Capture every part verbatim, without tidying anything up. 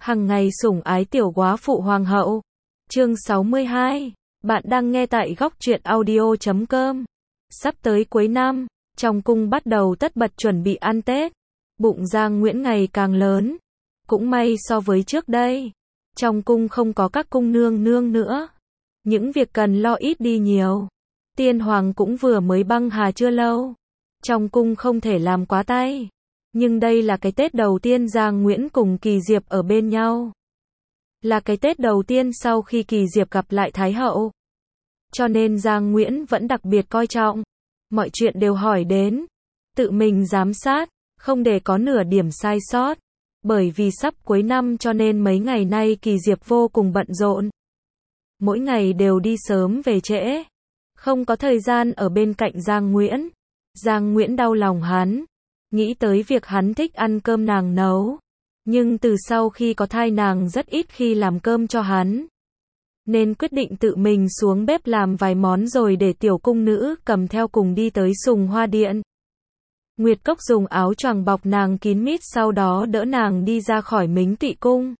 Hằng ngày sủng ái tiểu góa phụ hoàng hậu. Chương sáu mươi hai. Bạn đang nghe tại góc truyện audio chấm com. Sắp tới cuối năm, trong cung bắt đầu tất bật chuẩn bị ăn Tết. Bụng Giang Nguyễn ngày càng lớn. Cũng may so với trước đây, trong cung không có các cung nương nương nữa. Những việc cần lo ít đi nhiều. Tiên hoàng cũng vừa mới băng hà chưa lâu. Trong cung không thể làm quá tay. Nhưng đây là cái Tết đầu tiên Giang Nguyễn cùng Kỳ Diệp ở bên nhau. Là cái Tết đầu tiên sau khi Kỳ Diệp gặp lại Thái hậu. Cho nên Giang Nguyễn vẫn đặc biệt coi trọng. Mọi chuyện đều hỏi đến. Tự mình giám sát, không để có nửa điểm sai sót. Bởi vì sắp cuối năm cho nên mấy ngày nay Kỳ Diệp vô cùng bận rộn. Mỗi ngày đều đi sớm về trễ. Không có thời gian ở bên cạnh Giang Nguyễn. Giang Nguyễn đau lòng hắn. Nghĩ tới việc hắn thích ăn cơm nàng nấu. Nhưng từ sau khi có thai nàng rất ít khi làm cơm cho hắn. Nên quyết định tự mình xuống bếp làm vài món rồi để tiểu cung nữ cầm theo cùng đi tới Sùng Hoa Điện. Nguyệt Cốc dùng áo choàng bọc nàng kín mít sau đó đỡ nàng đi ra khỏi Mính Tỵ Cung.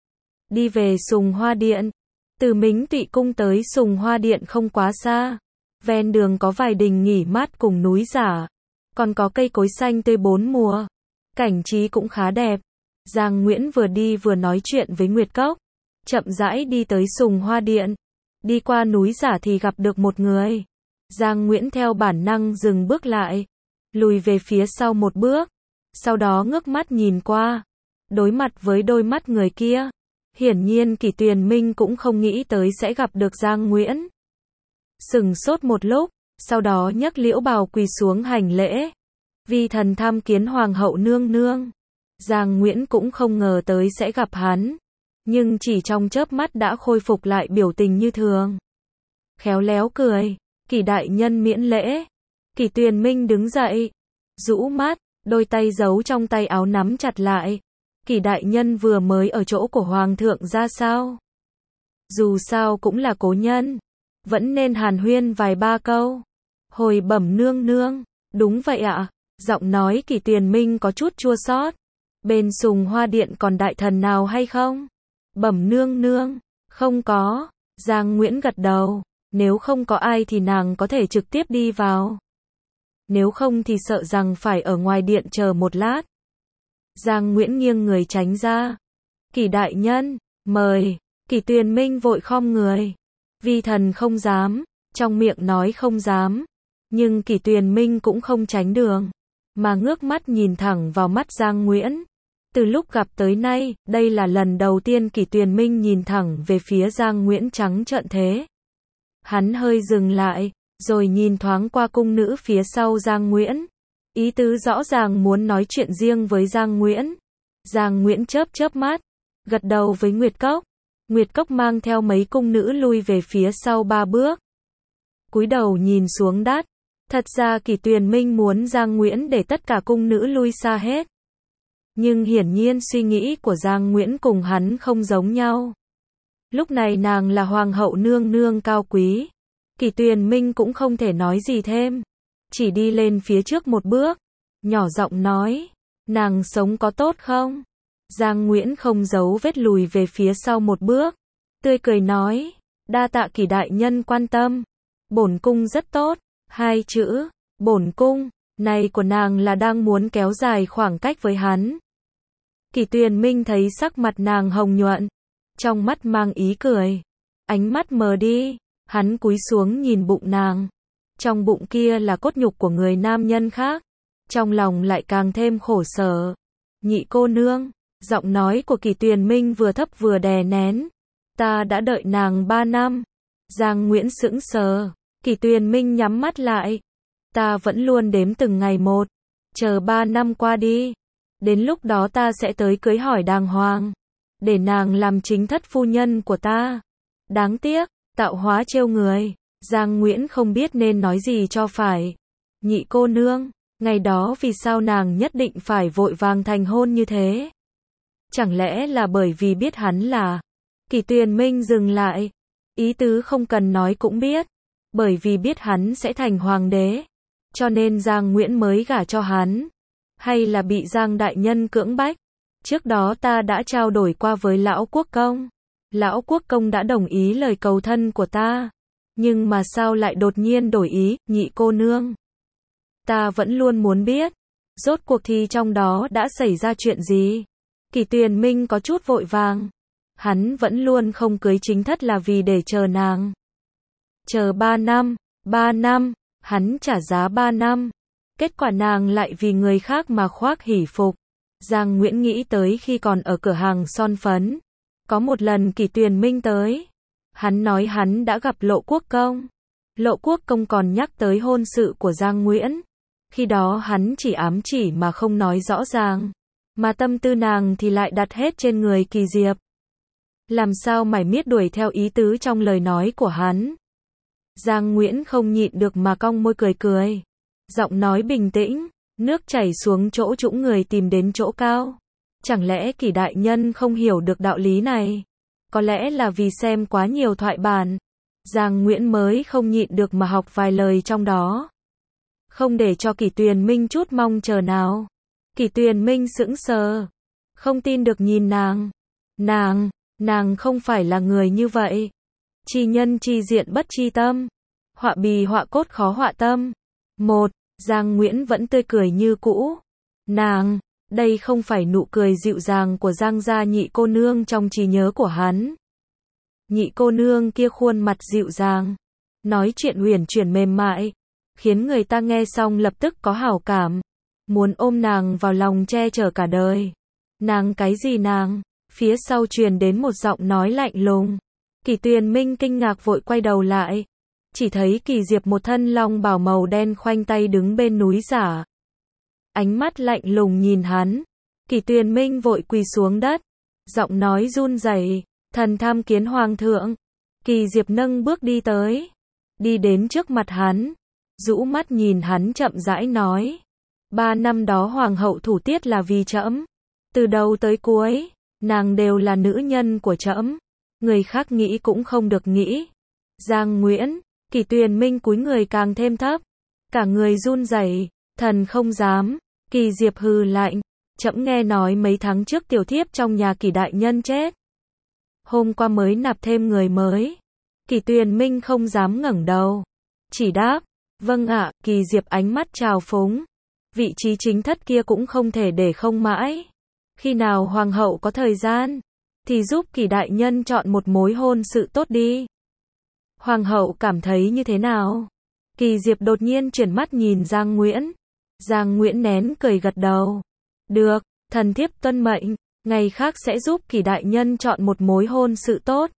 Đi về Sùng Hoa Điện. Từ Mính Tỵ Cung tới Sùng Hoa Điện không quá xa. Ven đường có vài đình nghỉ mát cùng núi giả. Còn có cây cối xanh tươi bốn mùa. Cảnh trí cũng khá đẹp. Giang Nguyễn vừa đi vừa nói chuyện với Nguyệt Cốc. Chậm rãi đi tới Sùng Hoa Điện. Đi qua núi giả thì gặp được một người. Giang Nguyễn theo bản năng dừng bước lại. Lùi về phía sau một bước. Sau đó ngước mắt nhìn qua. Đối mặt với đôi mắt người kia. Hiển nhiên Kỷ Tuyền Minh cũng không nghĩ tới sẽ gặp được Giang Nguyễn. Sừng sốt một lúc. Sau đó nhấc liễu bào quỳ xuống hành lễ. Vi thần tham kiến hoàng hậu nương nương. Giang Nguyễn cũng không ngờ tới sẽ gặp hắn. Nhưng chỉ trong chớp mắt đã khôi phục lại biểu tình như thường. Khéo léo cười. Kỷ đại nhân miễn lễ. Kỷ Tuyền Minh đứng dậy. Rũ mắt, đôi tay giấu trong tay áo nắm chặt lại. Kỷ đại nhân vừa mới ở chỗ của hoàng thượng ra sao? Dù sao cũng là cố nhân. Vẫn nên hàn huyên vài ba câu. Hồi bẩm nương nương. Đúng vậy ạ. Giọng nói Kỷ Tuyền Minh có chút chua xót. Bên Sùng Hoa Điện còn đại thần nào hay không? Bẩm nương nương. Không có. Giang Nguyễn gật đầu. Nếu không có ai thì nàng có thể trực tiếp đi vào. Nếu không thì sợ rằng phải ở ngoài điện chờ một lát. Giang Nguyễn nghiêng người tránh ra. Kỷ đại nhân, mời. Kỷ Tuyền Minh vội khom người. Vi thần không dám. Trong miệng nói không dám. Nhưng Kỷ Tuyền Minh cũng không tránh đường. Mà ngước mắt nhìn thẳng vào mắt Giang Nguyễn. Từ lúc gặp tới nay, đây là lần đầu tiên Kỷ Tuyền Minh nhìn thẳng về phía Giang Nguyễn trắng trợn thế. Hắn hơi dừng lại, rồi nhìn thoáng qua cung nữ phía sau Giang Nguyễn. Ý tứ rõ ràng muốn nói chuyện riêng với Giang Nguyễn. Giang Nguyễn chớp chớp mắt, gật đầu với Nguyệt Cốc. Nguyệt Cốc mang theo mấy cung nữ lui về phía sau ba bước. Cúi đầu nhìn xuống đất. Thật ra Kỷ Tuyền Minh muốn Giang Nguyễn để tất cả cung nữ lui xa hết. Nhưng hiển nhiên suy nghĩ của Giang Nguyễn cùng hắn không giống nhau. Lúc này nàng là hoàng hậu nương nương cao quý. Kỷ Tuyền Minh cũng không thể nói gì thêm. Chỉ đi lên phía trước một bước. Nhỏ giọng nói. Nàng sống có tốt không? Giang Nguyễn không giấu vết lùi về phía sau một bước. Tươi cười nói. Đa tạ Kỷ đại nhân quan tâm. Bổn cung rất tốt. Hai chữ. Bổn cung. Này của nàng là đang muốn kéo dài khoảng cách với hắn. Kỷ Tuyền Minh thấy sắc mặt nàng hồng nhuận. Trong mắt mang ý cười. Ánh mắt mờ đi. Hắn cúi xuống nhìn bụng nàng. Trong bụng kia là cốt nhục của người nam nhân khác. Trong lòng lại càng thêm khổ sở. Nhị cô nương. Giọng nói của Kỷ Tuyền Minh vừa thấp vừa đè nén. Ta đã đợi nàng ba năm. Giang Nguyễn sững sờ. Kỷ Tuyền Minh nhắm mắt lại. Ta vẫn luôn đếm từng ngày một. Chờ ba năm qua đi. Đến lúc đó ta sẽ tới cưới hỏi đàng hoàng. Để nàng làm chính thất phu nhân của ta. Đáng tiếc. Tạo hóa trêu người. Giang Nguyễn không biết nên nói gì cho phải. Nhị cô nương. Ngày đó vì sao nàng nhất định phải vội vàng thành hôn như thế? Chẳng lẽ là bởi vì biết hắn là... Kỷ Tuyền Minh dừng lại. Ý tứ không cần nói cũng biết. Bởi vì biết hắn sẽ thành hoàng đế. Cho nên Giang Nguyễn mới gả cho hắn. Hay là bị Giang đại nhân cưỡng bách? Trước đó ta đã trao đổi qua với lão quốc công. Lão quốc công đã đồng ý lời cầu thân của ta. Nhưng mà sao lại đột nhiên đổi ý, nhị cô nương? Ta vẫn luôn muốn biết. Rốt cuộc thì trong đó đã xảy ra chuyện gì? Kỷ Tuyền Minh có chút vội vàng. Hắn vẫn luôn không cưới chính thất là vì để chờ nàng. Chờ ba năm, ba năm, hắn trả giá ba năm. Kết quả nàng lại vì người khác mà khoác hỷ phục. Giang Nguyễn nghĩ tới khi còn ở cửa hàng son phấn. Có một lần Kỷ Tuyền Minh tới. Hắn nói hắn đã gặp Lộ Quốc công. Lộ Quốc công còn nhắc tới hôn sự của Giang Nguyễn. Khi đó hắn chỉ ám chỉ mà không nói rõ ràng. Mà tâm tư nàng thì lại đặt hết trên người Kỳ Diệp. Làm sao mải miết đuổi theo ý tứ trong lời nói của hắn. Giang Nguyễn không nhịn được mà cong môi cười cười. Giọng nói bình tĩnh, nước chảy xuống chỗ trũng người tìm đến chỗ cao. Chẳng lẽ Kỷ đại nhân không hiểu được đạo lý này? Có lẽ là vì xem quá nhiều thoại bản. Giang Nguyễn mới không nhịn được mà học vài lời trong đó. Không để cho Kỷ Tuyền Minh chút mong chờ nào. Kỷ Tuyền Minh sững sờ. Không tin được nhìn nàng. Nàng, nàng không phải là người như vậy. Chi nhân chi diện bất chi tâm. Họa bì họa cốt khó họa tâm. Một, Giang Nguyễn vẫn tươi cười như cũ. Nàng, đây không phải nụ cười dịu dàng của Giang gia nhị cô nương trong trí nhớ của hắn. Nhị cô nương kia khuôn mặt dịu dàng. Nói chuyện huyền chuyển mềm mại. Khiến người ta nghe xong lập tức có hảo cảm. Muốn ôm nàng vào lòng che chở cả đời. Nàng cái gì nàng? Phía sau truyền đến một giọng nói lạnh lùng. Kỷ Tuyền Minh kinh ngạc vội quay đầu lại. Chỉ thấy Kỳ Diệp một thân long bào màu đen khoanh tay đứng bên núi giả. Ánh mắt lạnh lùng nhìn hắn. Kỷ Tuyền Minh vội quỳ xuống đất. Giọng nói run rẩy, thần tham kiến hoàng thượng. Kỳ Diệp nâng bước đi tới. Đi đến trước mặt hắn. Rũ mắt nhìn hắn chậm rãi nói. Ba năm đó hoàng hậu thủ tiết là vì trẫm. Từ đầu tới cuối, nàng đều là nữ nhân của trẫm. Người khác nghĩ cũng không được nghĩ. Giang Nguyễn, Kỷ Tuyền Minh cúi người càng thêm thấp. Cả người run rẩy, thần không dám. Kỳ Diệp hừ lạnh. Trẫm nghe nói mấy tháng trước tiểu thiếp trong nhà Kỷ đại nhân chết. Hôm qua mới nạp thêm người mới. Kỷ Tuyền Minh không dám ngẩng đầu. Chỉ đáp, vâng ạ. Kỳ Diệp ánh mắt trào phúng. Vị trí chính thất kia cũng không thể để không mãi. Khi nào hoàng hậu có thời gian, thì giúp Kỷ đại nhân chọn một mối hôn sự tốt đi. Hoàng hậu cảm thấy như thế nào? Kỳ Diệp đột nhiên chuyển mắt nhìn Giang Nguyễn. Giang Nguyễn nén cười gật đầu. Được, thần thiếp tuân mệnh, ngày khác sẽ giúp Kỷ đại nhân chọn một mối hôn sự tốt.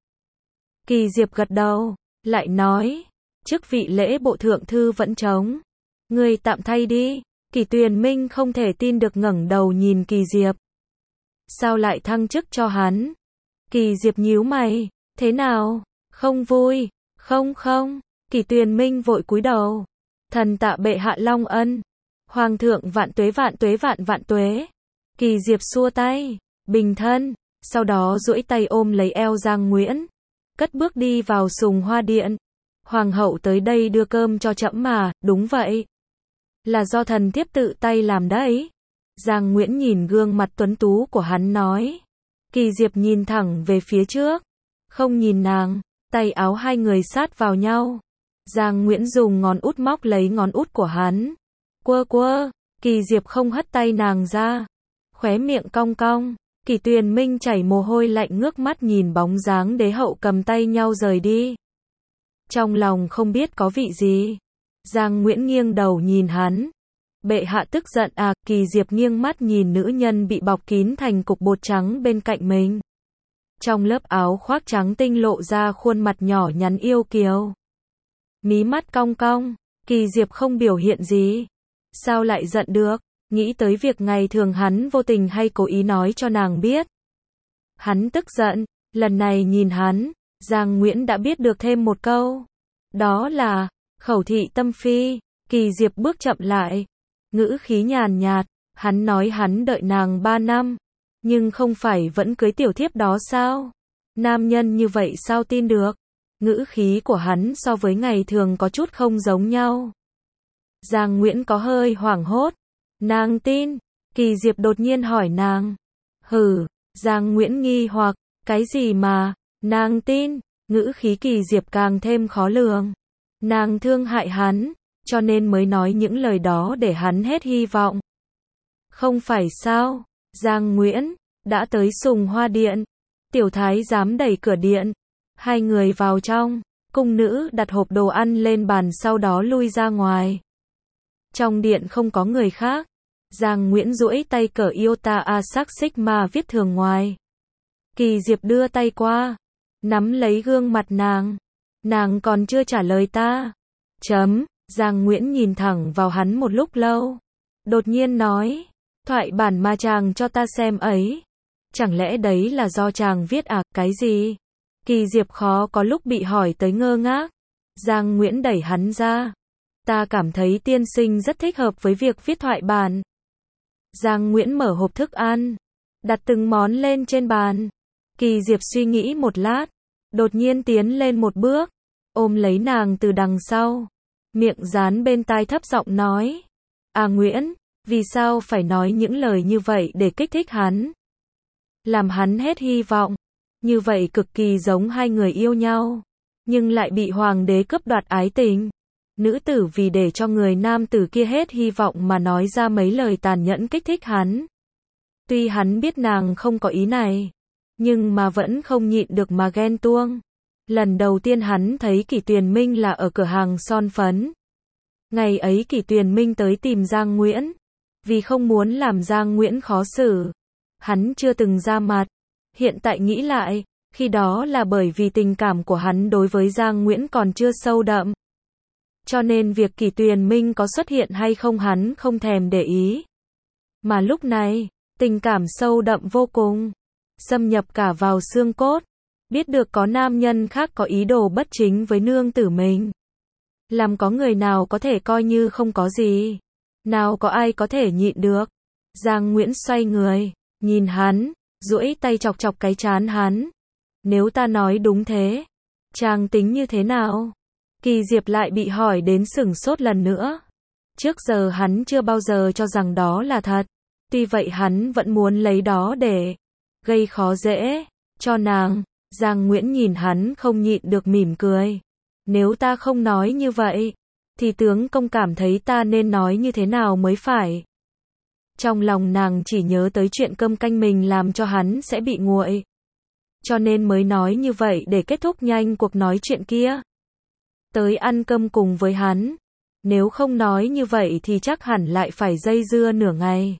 Kỳ Diệp gật đầu, lại nói, chức vị lễ bộ thượng thư vẫn trống. Ngươi tạm thay đi. Kỷ Tuyền Minh không thể tin được ngẩng đầu nhìn Kỳ Diệp. Sao lại thăng chức cho hắn? Kỳ Diệp nhíu mày, thế nào? Không vui? Không không. Kỷ Tuyền Minh vội cúi đầu. Thần tạ bệ hạ long ân. Hoàng thượng vạn tuế vạn tuế vạn vạn tuế. Kỳ Diệp xua tay, bình thân, sau đó duỗi tay ôm lấy eo Giang Nguyễn, cất bước đi vào sùng hoa điện. Hoàng hậu tới đây đưa cơm cho trẫm mà, đúng vậy. Là do thần thiếp tự tay làm đấy. Giang Nguyễn nhìn gương mặt tuấn tú của hắn nói. Kỳ Diệp nhìn thẳng về phía trước, không nhìn nàng, tay áo hai người sát vào nhau. Giang Nguyễn dùng ngón út móc lấy ngón út của hắn. Quơ quơ, Kỳ Diệp không hất tay nàng ra. Khóe miệng cong cong, Kỷ Tuyền Minh chảy mồ hôi lạnh ngước mắt nhìn bóng dáng đế hậu cầm tay nhau rời đi. Trong lòng không biết có vị gì. Giang Nguyễn nghiêng đầu nhìn hắn. Bệ hạ tức giận à? Kỳ Diệp nghiêng mắt nhìn nữ nhân bị bọc kín thành cục bột trắng bên cạnh mình. Trong lớp áo khoác trắng tinh lộ ra khuôn mặt nhỏ nhắn yêu kiều. Mí mắt cong cong, Kỳ Diệp không biểu hiện gì. Sao lại giận được? Nghĩ tới việc ngày thường hắn vô tình hay cố ý nói cho nàng biết. Hắn tức giận, lần này nhìn hắn, Giang Nguyễn đã biết được thêm một câu. Đó là, khẩu thị tâm phi. Kỳ Diệp bước chậm lại, ngữ khí nhàn nhạt, hắn nói hắn đợi nàng ba năm, nhưng không phải vẫn cưới tiểu thiếp đó sao? Nam nhân như vậy sao tin được? Ngữ khí của hắn so với ngày thường có chút không giống nhau. Giang Nguyễn có hơi hoảng hốt. Nàng tin? Kỳ Diệp đột nhiên hỏi nàng. Hừ, Giang Nguyễn nghi hoặc, cái gì mà, nàng tin, ngữ khí Kỳ Diệp càng thêm khó lường. Nàng thương hại hắn, cho nên mới nói những lời đó để hắn hết hy vọng. Không phải sao, Giang Nguyễn, đã tới Sùng Hoa Điện. Tiểu thái giám đẩy cửa điện. Hai người vào trong, cung nữ đặt hộp đồ ăn lên bàn sau đó lui ra ngoài. Trong điện không có người khác. Giang Nguyễn duỗi tay cởi Iota Asac Sigma viết thường ngoài. Kỳ Diệp đưa tay qua, nắm lấy gương mặt nàng. Nàng còn chưa trả lời ta. Chấm, Giang Nguyễn nhìn thẳng vào hắn một lúc lâu. Đột nhiên nói, thoại bản mà chàng cho ta xem ấy. Chẳng lẽ đấy là do chàng viết à, cái gì? Kỳ Diệp khó có lúc bị hỏi tới ngơ ngác. Giang Nguyễn đẩy hắn ra. Ta cảm thấy tiên sinh rất thích hợp với việc viết thoại bản. Giang Nguyễn mở hộp thức ăn, đặt từng món lên trên bàn. Kỳ Diệp suy nghĩ một lát, đột nhiên tiến lên một bước, ôm lấy nàng từ đằng sau, miệng dán bên tai thấp giọng nói. À Nguyễn, vì sao phải nói những lời như vậy để kích thích hắn? Làm hắn hết hy vọng. Như vậy cực kỳ giống hai người yêu nhau, nhưng lại bị hoàng đế cướp đoạt ái tình. Nữ tử vì để cho người nam tử kia hết hy vọng mà nói ra mấy lời tàn nhẫn kích thích hắn. Tuy hắn biết nàng không có ý này, nhưng mà vẫn không nhịn được mà ghen tuông. Lần đầu tiên hắn thấy Kỷ Tuyền Minh là ở cửa hàng son phấn. Ngày ấy Kỷ Tuyền Minh tới tìm Giang Nguyễn, vì không muốn làm Giang Nguyễn khó xử. Hắn chưa từng ra mặt. Hiện tại nghĩ lại, khi đó là bởi vì tình cảm của hắn đối với Giang Nguyễn còn chưa sâu đậm. Cho nên việc Kỷ Tuyền Minh có xuất hiện hay không hắn không thèm để ý. Mà lúc này, tình cảm sâu đậm vô cùng, xâm nhập cả vào xương cốt. Biết được có nam nhân khác có ý đồ bất chính với nương tử mình. Làm có người nào có thể coi như không có gì. Nào có ai có thể nhịn được. Giang Nguyễn xoay người, nhìn hắn, duỗi tay chọc chọc cái trán hắn. Nếu ta nói đúng thế, chàng tính như thế nào? Kỳ Diệp lại bị hỏi đến sửng sốt lần nữa. Trước giờ hắn chưa bao giờ cho rằng đó là thật. Tuy vậy hắn vẫn muốn lấy đó để gây khó dễ cho nàng. Giang Nguyễn nhìn hắn không nhịn được mỉm cười. Nếu ta không nói như vậy, thì tướng công cảm thấy ta nên nói như thế nào mới phải. Trong lòng nàng chỉ nhớ tới chuyện cơm canh mình làm cho hắn sẽ bị nguội. Cho nên mới nói như vậy để kết thúc nhanh cuộc nói chuyện kia. Tới ăn cơm cùng với hắn. Nếu không nói như vậy thì chắc hẳn lại phải dây dưa nửa ngày.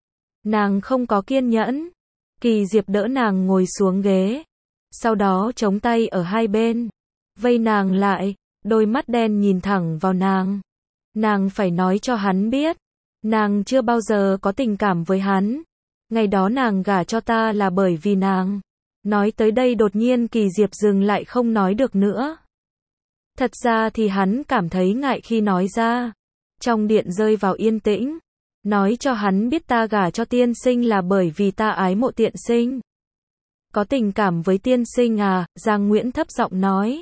Nàng không có kiên nhẫn. Kỳ Diệp đỡ nàng ngồi xuống ghế. Sau đó chống tay ở hai bên. Vây nàng lại, đôi mắt đen nhìn thẳng vào nàng. Nàng phải nói cho hắn biết. Nàng chưa bao giờ có tình cảm với hắn. Ngày đó nàng gả cho ta là bởi vì nàng. Nói tới đây đột nhiên Kỳ Diệp dừng lại không nói được nữa. Thật ra thì hắn cảm thấy ngại khi nói ra. Trong điện rơi vào yên tĩnh. Nói cho hắn biết ta gả cho tiên sinh là bởi vì ta ái mộ tiên sinh. Có tình cảm với tiên sinh à? Giang Nguyễn thấp giọng nói.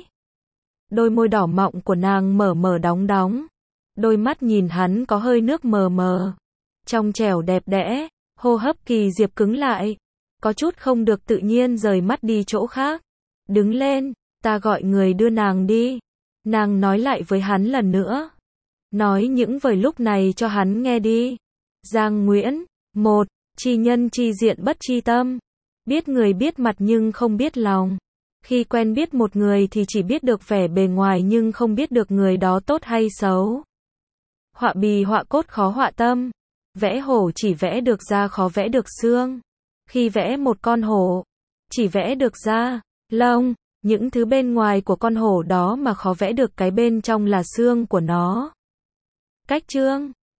Đôi môi đỏ mọng của nàng mở mở đóng đóng. Đôi mắt nhìn hắn có hơi nước mờ mờ. Trong trẻo đẹp đẽ, hô hấp Kỳ Diệp cứng lại. Có chút không được tự nhiên rời mắt đi chỗ khác. Đứng lên, ta gọi người đưa nàng đi. Nàng nói lại với hắn lần nữa. Nói những vời lúc này cho hắn nghe đi. Giang Nguyễn, một, chi nhân chi diện bất chi tâm. Biết người biết mặt nhưng không biết lòng. Khi quen biết một người thì chỉ biết được vẻ bề ngoài nhưng không biết được người đó tốt hay xấu. Họa bì họa cốt khó họa tâm. Vẽ hổ chỉ vẽ được da khó vẽ được xương. Khi vẽ một con hổ, chỉ vẽ được da, lông, những thứ bên ngoài của con hổ đó mà khó vẽ được cái bên trong là xương của nó. Cách chương